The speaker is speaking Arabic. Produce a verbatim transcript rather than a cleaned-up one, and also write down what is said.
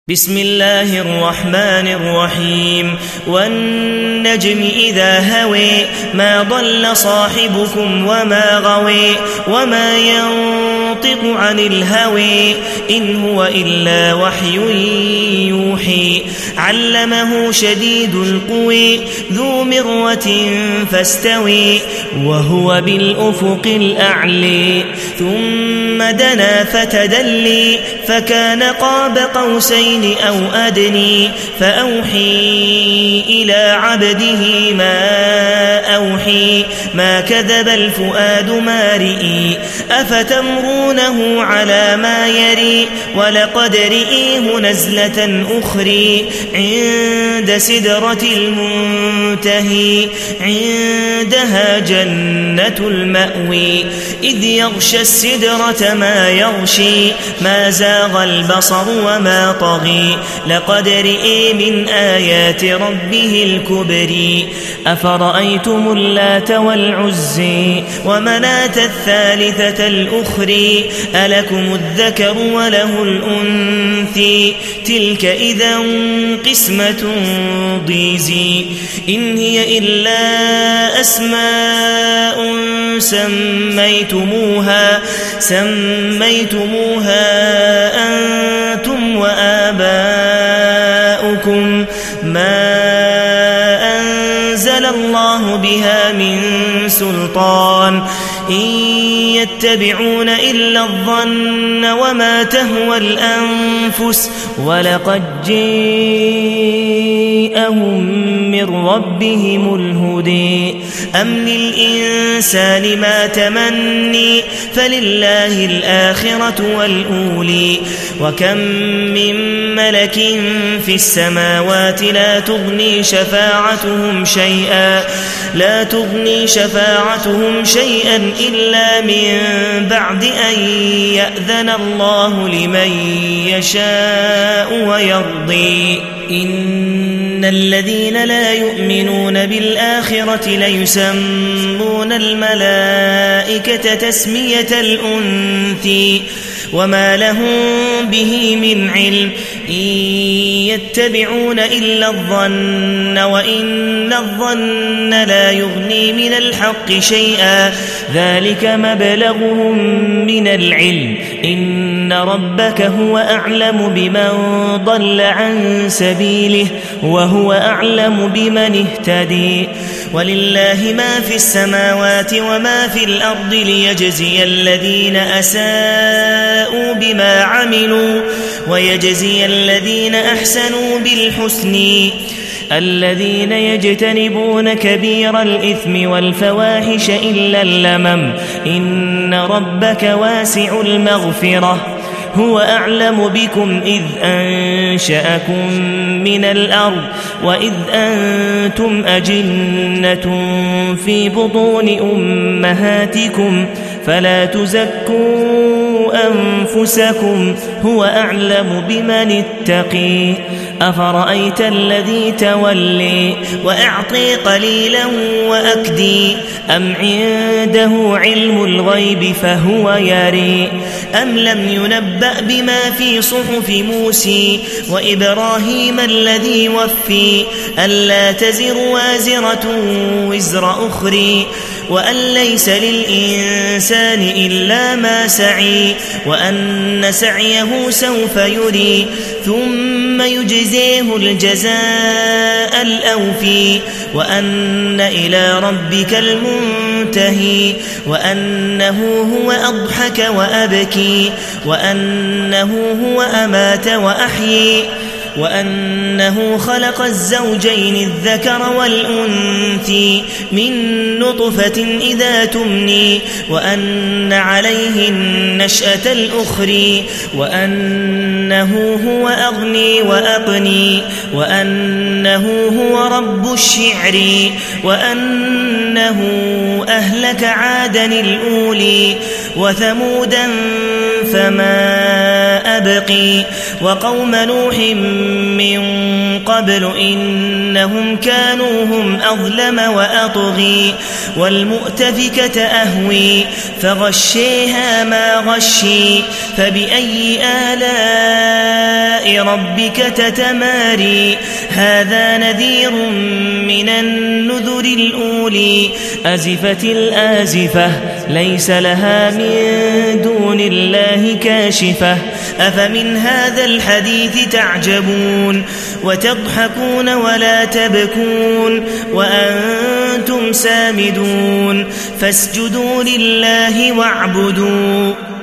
بسم الله الرحمن الرحيم والنجم إذا هوي ما ضل صاحبكم وما غوي وما ينطق عن الهوي إن هو إلا وحي يوحي علمه شديد القوي ذو مرة فاستوي وهو بالأفق الأعلى ثم دنا فتدلي فكان قاب قوسين أو أدني فأوحي إلى عبده ما أوحي ما كذب الفؤاد ما رئي أفتمرونه على ما يري ولقد رئيه نزلة أخرى عند سدرة المنتهي عندها جنة المأوي إذ يغشى السدرة ما يغشي ما زاغ البصر وما طغي لقد رئي من آيات ربه الكبرى أفرأيتم اللات والعزى ومناة الثالثة الأخرى ألكم الذكر وله الأنثى تلك إذا قسمة ضيزى إن هي إلا أسماء سميتموها سميتموها أنتم وآباؤكم ما أنزل الله بها من سلطان إن يتبعون إلا الظن وما تهوى الأنفس ولقد جاءهم من ربهم الهدى أم للإنسان ما تمني فلله الآخرة والأولى وكم من ملك في السماوات لا تغني شفاعتهم شيئا لا تغني شفاعتهم شيئا إلا من بعد أن يأذن الله لمن يشاء ويرضي إن الذين لا يؤمنون بالآخرة ليسمون الملائكة تسمية الأنثى وما لهم به من علم إن يتبعون إلا الظن وإن الظن لا يغني من الحق شيئا ذلك مبلغهم من العلم إن ربك هو أعلم بمن ضل عن سبيله وهو أعلم بمن اهتدي ولله ما في السماوات وما في الأرض ليجزي الذين أساءوا بما عملوا ويجزي الذين أحسنوا بالحسن الذين يجتنبون كبير الإثم والفواحش إلا اللمم إن ربك واسع المغفرة هو أعلم بكم إذ أنشأكم من الأرض وإذ أنتم أجنة في بطون أمهاتكم فلا تزكوا أنفسكم هو أعلم بمن اتقي أفرأيت الذي تولي وأعطي قليلا وأكدي أم عنده علم الغيب فهو يري أم لم ينبأ بما في صحف موسى وإبراهيم الذي وفي ألا تزر وازرة وزر أخرى وأن ليس للإنسان إلا ما سعي وأن سعيه سوف يري ثم يجزيه الجزاء الأوفي وأن إلى ربك المنتهي وأنه هو أضحك وأبكي وأنه هو أمات وأحيي وأنه خلق الزوجين الذكر والأنثى من نطفة إذا تمني وأن عليه النشأة الأخرى وأنه هو أغني وأقني وأنه هو رب الشعر وأنه أهلك عادا الأولي وثمودا فما أبقي وقوم نوح من قبل إنهم كانوا هم أظلم وأطغي والمؤتفكة أهوي فغشيها ما غشي فبأي آلاء ربك تتماري هذا نذير من النذر الأولي أزفت الآزفة ليس لها من دون الله كاشفة أفمن هذا الحديث تعجبون وتضحكون ولا تبكون وأنتم سامدون فاسجدوا لله واعبدوا